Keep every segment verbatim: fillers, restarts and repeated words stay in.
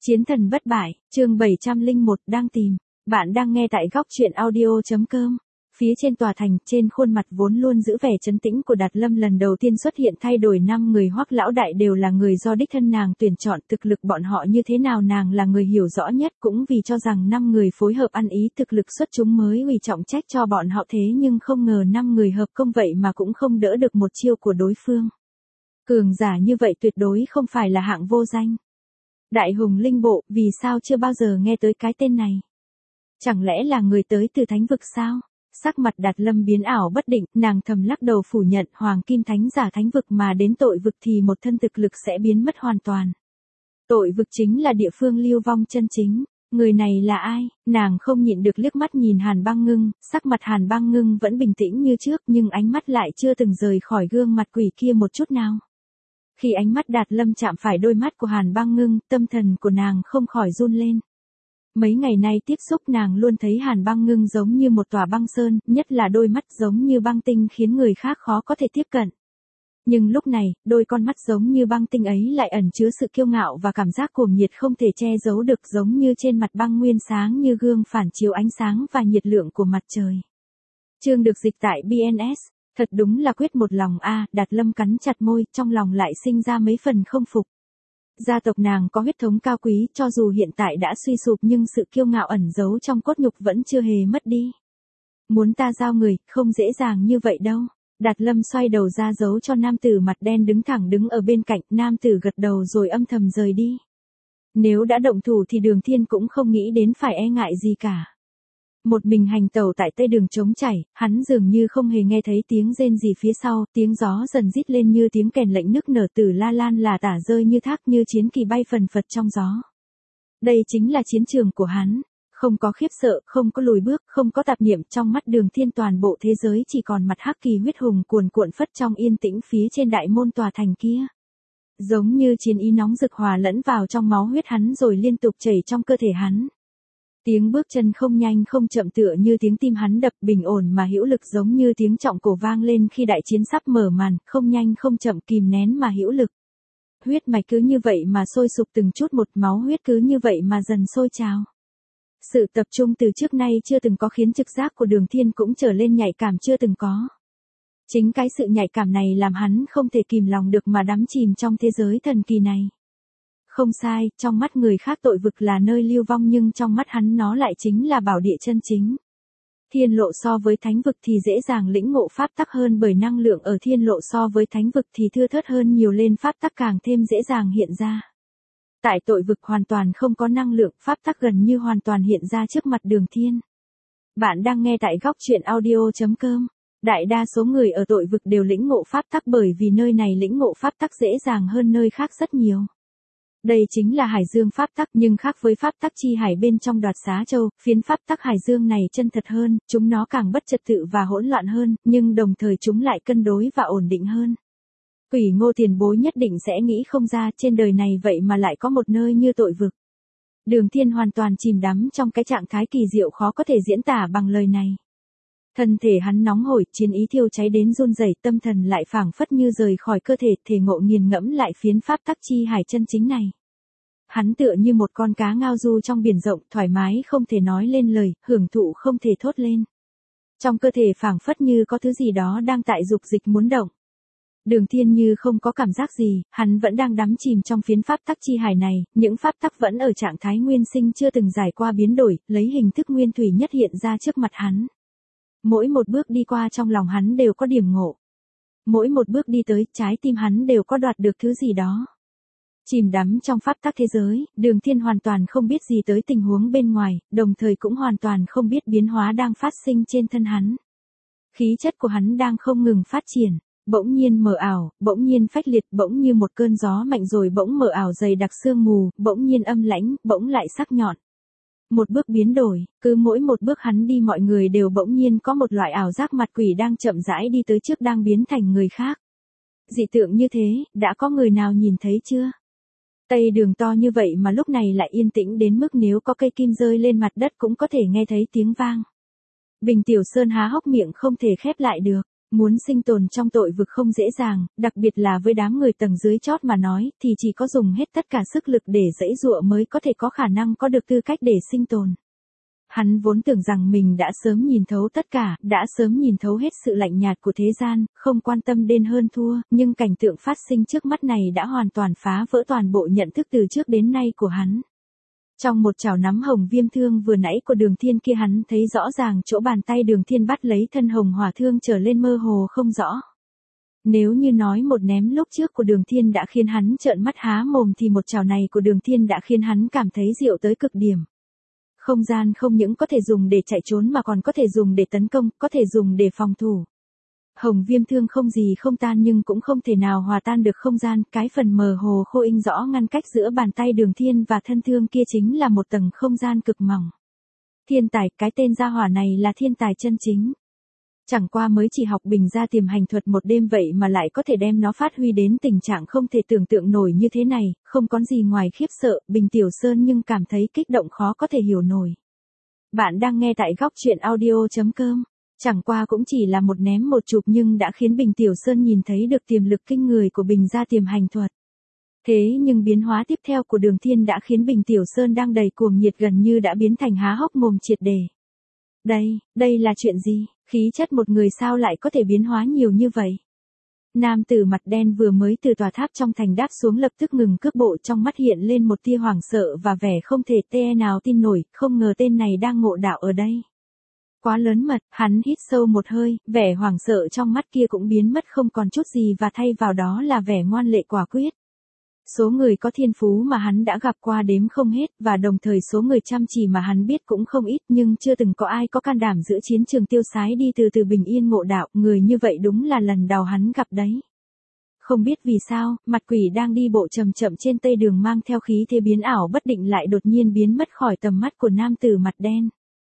Chiến thần bất bại, chương bảy trăm lẻ một đang tìm. Bạn đang nghe tại góc truyện audio.com. Phía trên tòa thành, trên khuôn mặt vốn luôn giữ vẻ trấn tĩnh của Đạt Lâm lần đầu tiên xuất hiện thay đổi năm người Hoắc lão đại đều là người do đích thân nàng tuyển chọn, thực lực bọn họ như thế nào nàng là người hiểu rõ nhất, cũng vì cho rằng năm người phối hợp ăn ý thực lực xuất chúng mới ủy trọng trách cho bọn họ, thế nhưng không ngờ năm người hợp công vậy mà cũng không đỡ được một chiêu của đối phương. Cường giả như vậy tuyệt đối không phải là hạng vô danh. Đại hùng linh bộ, vì sao chưa bao giờ nghe tới cái tên này? Chẳng lẽ là người tới từ thánh vực sao? Sắc mặt Đạt Lâm biến ảo bất định, nàng thầm lắc đầu phủ nhận hoàng kim thánh giả thánh vực mà đến tội vực thì một thân thực lực sẽ biến mất hoàn toàn. Tội vực chính là địa phương lưu vong chân chính. Người này là ai? Nàng không nhịn được liếc mắt nhìn Hàn Băng Ngưng, sắc mặt Hàn Băng Ngưng vẫn bình tĩnh như trước nhưng ánh mắt lại chưa từng rời khỏi gương mặt quỷ kia một chút nào. Khi ánh mắt Đạt Lâm chạm phải đôi mắt của Hàn Băng Ngưng, tâm thần của nàng không khỏi run lên. Mấy ngày nay tiếp xúc nàng luôn thấy Hàn Băng Ngưng giống như một tòa băng sơn, nhất là đôi mắt giống như băng tinh khiến người khác khó có thể tiếp cận. Nhưng lúc này, đôi con mắt giống như băng tinh ấy lại ẩn chứa sự kiêu ngạo và cảm giác cuồng nhiệt không thể che giấu được, giống như trên mặt băng nguyên sáng như gương phản chiếu ánh sáng và nhiệt lượng của mặt trời. Chương được dịch tại bê en ét. Thật đúng là quyết một lòng a, à, Đạt Lâm cắn chặt môi, trong lòng lại sinh ra mấy phần không phục. Gia tộc nàng có huyết thống cao quý, cho dù hiện tại đã suy sụp nhưng sự kiêu ngạo ẩn giấu trong cốt nhục vẫn chưa hề mất đi. Muốn ta giao người, không dễ dàng như vậy đâu. Đạt Lâm xoay đầu ra dấu cho nam tử mặt đen đứng thẳng đứng ở bên cạnh, nam tử gật đầu rồi âm thầm rời đi. Nếu đã động thủ thì Đường Thiên cũng không nghĩ đến phải e ngại gì cả. Một mình hành tẩu tại tây đường trống chảy, hắn dường như không hề nghe thấy tiếng rên gì phía sau, tiếng gió dần rít lên như tiếng kèn lệnh nức nở, Tử La Lan là tả rơi như thác, như chiến kỳ bay phần phật trong gió. Đây chính là chiến trường của hắn, không có khiếp sợ, không có lùi bước, không có tạp niệm, trong mắt Đường Thiên toàn bộ thế giới chỉ còn mặt hắc kỳ huyết hùng cuồn cuộn phất trong yên tĩnh phía trên đại môn tòa thành kia. Giống như chiến ý nóng rực hòa lẫn vào trong máu huyết hắn rồi liên tục chảy trong cơ thể hắn. Tiếng bước chân không nhanh không chậm tựa như tiếng tim hắn đập bình ổn mà hữu lực, giống như tiếng trọng cổ vang lên khi đại chiến sắp mở màn, không nhanh không chậm kìm nén mà hữu lực. Huyết mạch cứ như vậy mà sôi sục từng chút một, máu huyết cứ như vậy mà dần sôi trào. Sự tập trung từ trước nay chưa từng có khiến trực giác của Đường Thiên cũng trở lên nhạy cảm chưa từng có. Chính cái sự nhạy cảm này làm hắn không thể kìm lòng được mà đắm chìm trong thế giới thần kỳ này. Không sai, trong mắt người khác tội vực là nơi lưu vong nhưng trong mắt hắn nó lại chính là bảo địa chân chính. Thiên lộ so với thánh vực thì dễ dàng lĩnh ngộ pháp tắc hơn, bởi năng lượng ở thiên lộ so với thánh vực thì thưa thớt hơn nhiều, lên pháp tắc càng thêm dễ dàng hiện ra. Tại tội vực hoàn toàn không có năng lượng, pháp tắc gần như hoàn toàn hiện ra trước mặt Đường Thiên. Bạn đang nghe tại góc truyện audio.com. Đại đa số người ở tội vực đều lĩnh ngộ pháp tắc bởi vì nơi này lĩnh ngộ pháp tắc dễ dàng hơn nơi khác rất nhiều. Đây chính là Hải Dương pháp tắc, nhưng khác với pháp tắc chi hải bên trong Đoạt Xá Châu, phiến pháp tắc Hải Dương này chân thật hơn, chúng nó càng bất trật tự và hỗn loạn hơn, nhưng đồng thời chúng lại cân đối và ổn định hơn. Quỷ Ngô tiền bối nhất định sẽ nghĩ không ra trên đời này vậy mà lại có một nơi như tội vực. Đường Thiên hoàn toàn chìm đắm trong cái trạng thái kỳ diệu khó có thể diễn tả bằng lời này. Thân thể hắn nóng hổi, chiến ý thiêu cháy đến run rẩy, tâm thần lại phảng phất như rời khỏi cơ thể, thể ngộ nghiền ngẫm lại phiến pháp tắc chi hải chân chính này. Hắn tựa như một con cá ngao du trong biển rộng, thoải mái không thể nói lên lời, hưởng thụ không thể thốt lên. Trong cơ thể phảng phất như có thứ gì đó đang tại dục dịch muốn động. Đường Thiên như không có cảm giác gì, hắn vẫn đang đắm chìm trong phiến pháp tắc chi hải này, những pháp tắc vẫn ở trạng thái nguyên sinh chưa từng giải qua biến đổi, lấy hình thức nguyên thủy nhất hiện ra trước mặt hắn. Mỗi một bước đi qua trong lòng hắn đều có điểm ngộ. Mỗi một bước đi tới, trái tim hắn đều có đoạt được thứ gì đó. Chìm đắm trong pháp tắc thế giới, Đường Thiên hoàn toàn không biết gì tới tình huống bên ngoài, đồng thời cũng hoàn toàn không biết biến hóa đang phát sinh trên thân hắn. Khí chất của hắn đang không ngừng phát triển, bỗng nhiên mờ ảo, bỗng nhiên phách liệt, bỗng như một cơn gió mạnh rồi bỗng mờ ảo dày đặc sương mù, bỗng nhiên âm lãnh, bỗng lại sắc nhọn. Một bước biến đổi, cứ mỗi một bước hắn đi mọi người đều bỗng nhiên có một loại ảo giác mặt quỷ đang chậm rãi đi tới trước đang biến thành người khác. Dị tượng như thế, đã có người nào nhìn thấy chưa? Tây đường to như vậy mà lúc này lại yên tĩnh đến mức nếu có cây kim rơi lên mặt đất cũng có thể nghe thấy tiếng vang. Bình Tiểu Sơn há hốc miệng không thể khép lại được. Muốn sinh tồn trong tội vực không dễ dàng, đặc biệt là với đám người tầng dưới chót mà nói, thì chỉ có dùng hết tất cả sức lực để giãy giụa mới có thể có khả năng có được tư cách để sinh tồn. Hắn vốn tưởng rằng mình đã sớm nhìn thấu tất cả, đã sớm nhìn thấu hết sự lạnh nhạt của thế gian, không quan tâm đến hơn thua, nhưng cảnh tượng phát sinh trước mắt này đã hoàn toàn phá vỡ toàn bộ nhận thức từ trước đến nay của hắn. Trong một chảo nắm hồng viêm thương vừa nãy của Đường Thiên kia, hắn thấy rõ ràng chỗ bàn tay Đường Thiên bắt lấy thân hồng hỏa thương trở lên mơ hồ không rõ. Nếu như nói một ném lúc trước của Đường Thiên đã khiến hắn trợn mắt há mồm thì một chảo này của Đường Thiên đã khiến hắn cảm thấy diệu tới cực điểm. Không gian không những có thể dùng để chạy trốn mà còn có thể dùng để tấn công, có thể dùng để phòng thủ. Hồng viêm thương không gì không tan nhưng cũng không thể nào hòa tan được không gian, cái phần mờ hồ khô in rõ ngăn cách giữa bàn tay Đường Thiên và thân thương kia chính là một tầng không gian cực mỏng. Thiên tài, cái tên gia hỏa này là thiên tài chân chính. Chẳng qua mới chỉ học Bình Gia Tiềm Hành Thuật một đêm vậy mà lại có thể đem nó phát huy đến tình trạng không thể tưởng tượng nổi như thế này, không có gì ngoài khiếp sợ, Bình Tiểu Sơn nhưng cảm thấy kích động khó có thể hiểu nổi. Bạn đang nghe tại góc truyện audio chấm com. Chẳng qua cũng chỉ là một ném một chụp nhưng đã khiến Bình Tiểu Sơn nhìn thấy được tiềm lực kinh người của Bình Gia Tiềm Hành Thuật. Thế nhưng biến hóa tiếp theo của Đường Thiên đã khiến Bình Tiểu Sơn đang đầy cuồng nhiệt gần như đã biến thành há hốc mồm triệt để. Đây, đây là chuyện gì? Khí chất một người sao lại có thể biến hóa nhiều như vậy? Nam tử mặt đen vừa mới từ tòa tháp trong thành đáp xuống lập tức ngừng cước bộ, trong mắt hiện lên một tia hoảng sợ và vẻ không thể tê nào tin nổi, không ngờ tên này đang ngộ đạo ở đây. Quá lớn mật, hắn hít sâu một hơi, vẻ hoảng sợ trong mắt kia cũng biến mất không còn chút gì và thay vào đó là vẻ ngoan lệ quả quyết. Số người có thiên phú mà hắn đã gặp qua đếm không hết và đồng thời số người chăm chỉ mà hắn biết cũng không ít nhưng chưa từng có ai có can đảm giữa chiến trường tiêu sái đi từ từ bình yên ngộ đạo, người như vậy đúng là lần đầu hắn gặp đấy. Không biết vì sao, mặt quỷ đang đi bộ chậm chậm trên tây đường mang theo khí thế biến ảo bất định lại đột nhiên biến mất khỏi tầm mắt của nam tử mặt đen.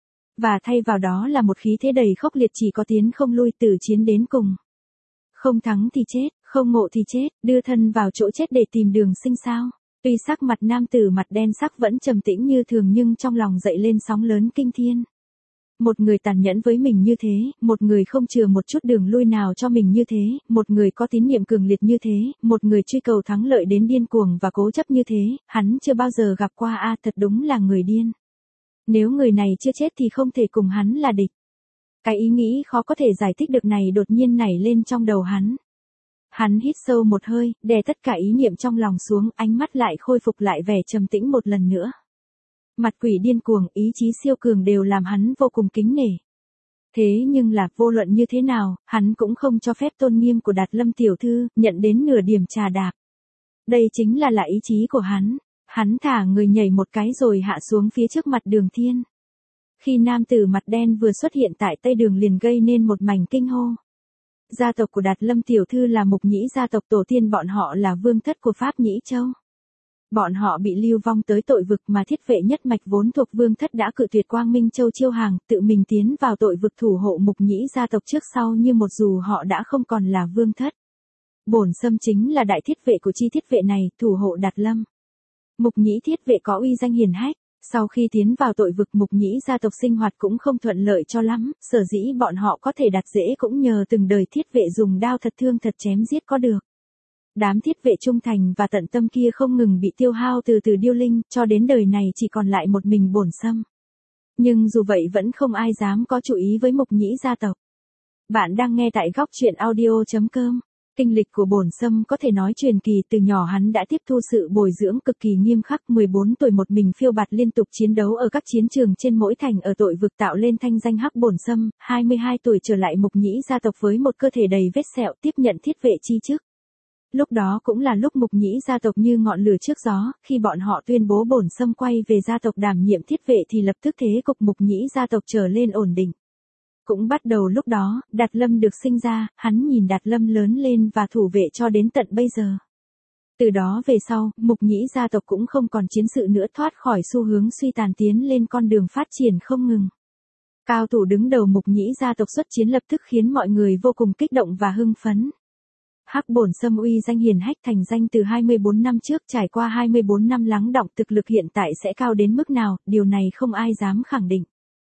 Và thay vào đó là một khí thế đầy khốc liệt chỉ có tiến không lui từ chiến đến cùng. Không thắng thì chết, không ngộ thì chết, đưa thân vào chỗ chết để tìm đường sinh sao. Tuy sắc mặt nam tử mặt đen sắc vẫn trầm tĩnh như thường nhưng trong lòng dậy lên sóng lớn kinh thiên. Một người tàn nhẫn với mình như thế, một người không chừa một chút đường lui nào cho mình như thế, một người có tín niệm cường liệt như thế, một người truy cầu thắng lợi đến điên cuồng và cố chấp như thế, hắn chưa bao giờ gặp qua a, thật đúng là người điên. Nếu người này chưa chết thì không thể cùng hắn là địch. Cái ý nghĩ khó có thể giải thích được này đột nhiên nảy lên trong đầu hắn. Hắn hít sâu một hơi, đè tất cả ý niệm trong lòng xuống, ánh mắt lại khôi phục lại vẻ trầm tĩnh một lần nữa. Mặt quỷ điên cuồng, ý chí siêu cường đều làm hắn vô cùng kính nể. Thế nhưng là vô luận như thế nào, hắn cũng không cho phép tôn nghiêm của Đạt Lâm tiểu thư nhận đến nửa điểm trà đạp. Đây chính là là ý chí của hắn. Hắn thả người nhảy một cái rồi hạ xuống phía trước mặt Đường Thiên. Khi nam tử mặt đen vừa xuất hiện tại tây đường liền gây nên một mảnh kinh hô. Gia tộc của Đạt Lâm tiểu thư là Mục Nhĩ gia tộc, tổ tiên bọn họ là vương thất của Pháp Nhĩ Châu. Bọn họ bị lưu vong tới tội vực mà thiết vệ nhất mạch vốn thuộc vương thất đã cự tuyệt Quang Minh Châu chiêu hàng, tự mình tiến vào tội vực thủ hộ Mục Nhĩ gia tộc trước sau như một dù họ đã không còn là vương thất. Bổn Sâm chính là đại thiết vệ của chi thiết vệ này, thủ hộ Đạt Lâm. Mục Nhĩ thiết vệ có uy danh hiển hách, sau khi tiến vào tội vực Mục Nhĩ gia tộc sinh hoạt cũng không thuận lợi cho lắm, sở dĩ bọn họ có thể đặt dễ cũng nhờ từng đời thiết vệ dùng đao thật thương thật chém giết có được. Đám thiết vệ trung thành và tận tâm kia không ngừng bị tiêu hao từ từ điêu linh, cho đến đời này chỉ còn lại một mình Bổn Sâm. Nhưng dù vậy vẫn không ai dám có chủ ý với Mục Nhĩ gia tộc. Bạn đang nghe tại góc truyện audio chấm com. Kinh lịch của Bổn Sâm có thể nói truyền kỳ, từ nhỏ hắn đã tiếp thu sự bồi dưỡng cực kỳ nghiêm khắc, mười bốn tuổi một mình phiêu bạt liên tục chiến đấu ở các chiến trường trên mỗi thành ở tội vực tạo lên thanh danh hắc Bổn Sâm, hai mươi hai tuổi trở lại Mục Nhĩ gia tộc với một cơ thể đầy vết sẹo tiếp nhận thiết vệ chi chức. Lúc đó cũng là lúc Mục Nhĩ gia tộc như ngọn lửa trước gió, khi bọn họ tuyên bố Bổn Sâm quay về gia tộc đảm nhiệm thiết vệ thì lập tức thế cục Mục Nhĩ gia tộc trở lên ổn định. Cũng bắt đầu lúc đó, Đạt Lâm được sinh ra, hắn nhìn Đạt Lâm lớn lên và thủ vệ cho đến tận bây giờ. Từ đó về sau, Mục Nhĩ gia tộc cũng không còn chiến sự nữa, thoát khỏi xu hướng suy tàn tiến lên con đường phát triển không ngừng. Cao thủ đứng đầu Mục Nhĩ gia tộc xuất chiến lập tức khiến mọi người vô cùng kích động và hưng phấn. Hắc Bổn Sâm uy danh hiển hách thành danh từ hai mươi bốn năm trước, trải qua hai mươi bốn năm lắng đọng, thực lực hiện tại sẽ cao đến mức nào, điều này không ai dám khẳng định.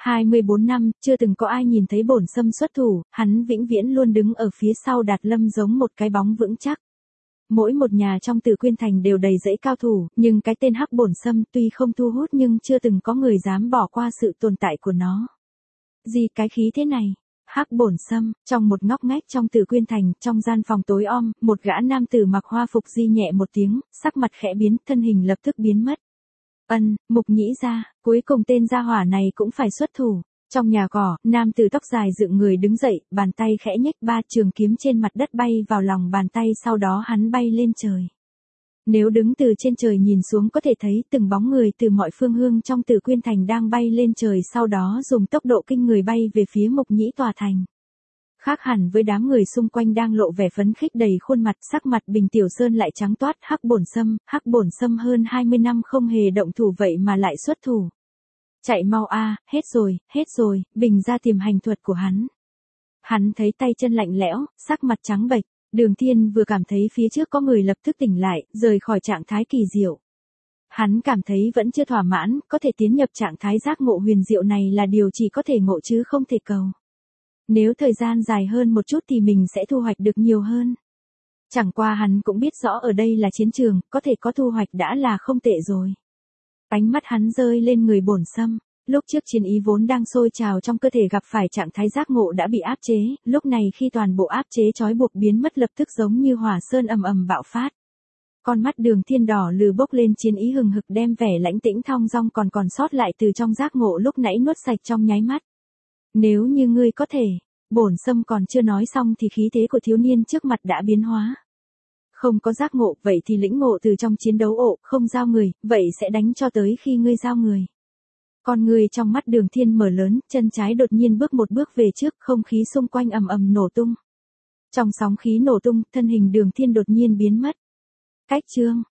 hai mươi bốn năm, chưa từng có ai nhìn thấy Bổn Sâm xuất thủ, hắn vĩnh viễn luôn đứng ở phía sau Đạt Lâm giống một cái bóng vững chắc. Mỗi một nhà trong Tử Quyên Thành đều đầy rẫy cao thủ, nhưng cái tên Hắc Bổn Sâm tuy không thu hút nhưng chưa từng có người dám bỏ qua sự tồn tại của nó. Gì cái khí thế này? Hắc Bổn Sâm, trong một ngóc ngách trong Tử Quyên Thành, trong gian phòng tối om, một gã nam tử mặc hoa phục di nhẹ một tiếng, sắc mặt khẽ biến, thân hình lập tức biến mất. Ân, Mục Nhĩ gia, cuối cùng tên gia hỏa này cũng phải xuất thủ. Trong nhà cỏ, nam tử tóc dài dựng người đứng dậy, bàn tay khẽ nhếch, ba trường kiếm trên mặt đất bay vào lòng bàn tay, sau đó hắn bay lên trời. Nếu đứng từ trên trời nhìn xuống có thể thấy từng bóng người từ mọi phương hướng trong Tử Quyên Thành đang bay lên trời, sau đó dùng tốc độ kinh người bay về phía Mục Nhĩ tòa thành. Khác hẳn với đám người xung quanh đang lộ vẻ phấn khích đầy khuôn mặt, sắc mặt Bình Tiểu Sơn lại trắng toát. Hắc Bổn Sâm, Hắc Bổn Sâm hơn hai mươi năm không hề động thủ vậy mà lại xuất thủ. Chạy mau a, hết rồi, hết rồi, Bình ra tìm hành thuật của hắn. Hắn thấy tay chân lạnh lẽo, sắc mặt trắng bệch. Đường Thiên vừa cảm thấy phía trước có người lập tức tỉnh lại, rời khỏi trạng thái kỳ diệu. Hắn cảm thấy vẫn chưa thỏa mãn, có thể tiến nhập trạng thái giác ngộ huyền diệu này là điều chỉ có thể ngộ chứ không thể cầu. Nếu thời gian dài hơn một chút thì mình sẽ thu hoạch được nhiều hơn. Chẳng qua hắn cũng biết rõ ở đây là chiến trường, có thể có thu hoạch đã là không tệ rồi. Ánh mắt hắn rơi lên người Bổn Sâm. Lúc trước chiến ý vốn đang sôi trào trong cơ thể gặp phải trạng thái giác ngộ đã bị áp chế, lúc này khi toàn bộ áp chế trói buộc biến mất lập tức giống như hỏa sơn ầm ầm bạo phát. Con mắt Đường Thiên đỏ lừ bốc lên, chiến ý hừng hực đem vẻ lãnh tĩnh thong dong còn còn sót lại từ trong giác ngộ lúc nãy nuốt sạch trong nháy mắt. Nếu như ngươi có thể, Bổn Sâm còn chưa nói xong thì khí thế của thiếu niên trước mặt đã biến hóa. Không có giác ngộ, vậy thì lĩnh ngộ từ trong chiến đấu ộ, không giao người, vậy sẽ đánh cho tới khi ngươi giao người. Con người trong mắt Đường Thiên mở lớn, chân trái đột nhiên bước một bước về trước, không khí xung quanh ầm ầm nổ tung. Trong sóng khí nổ tung, thân hình Đường Thiên đột nhiên biến mất. Cách chương,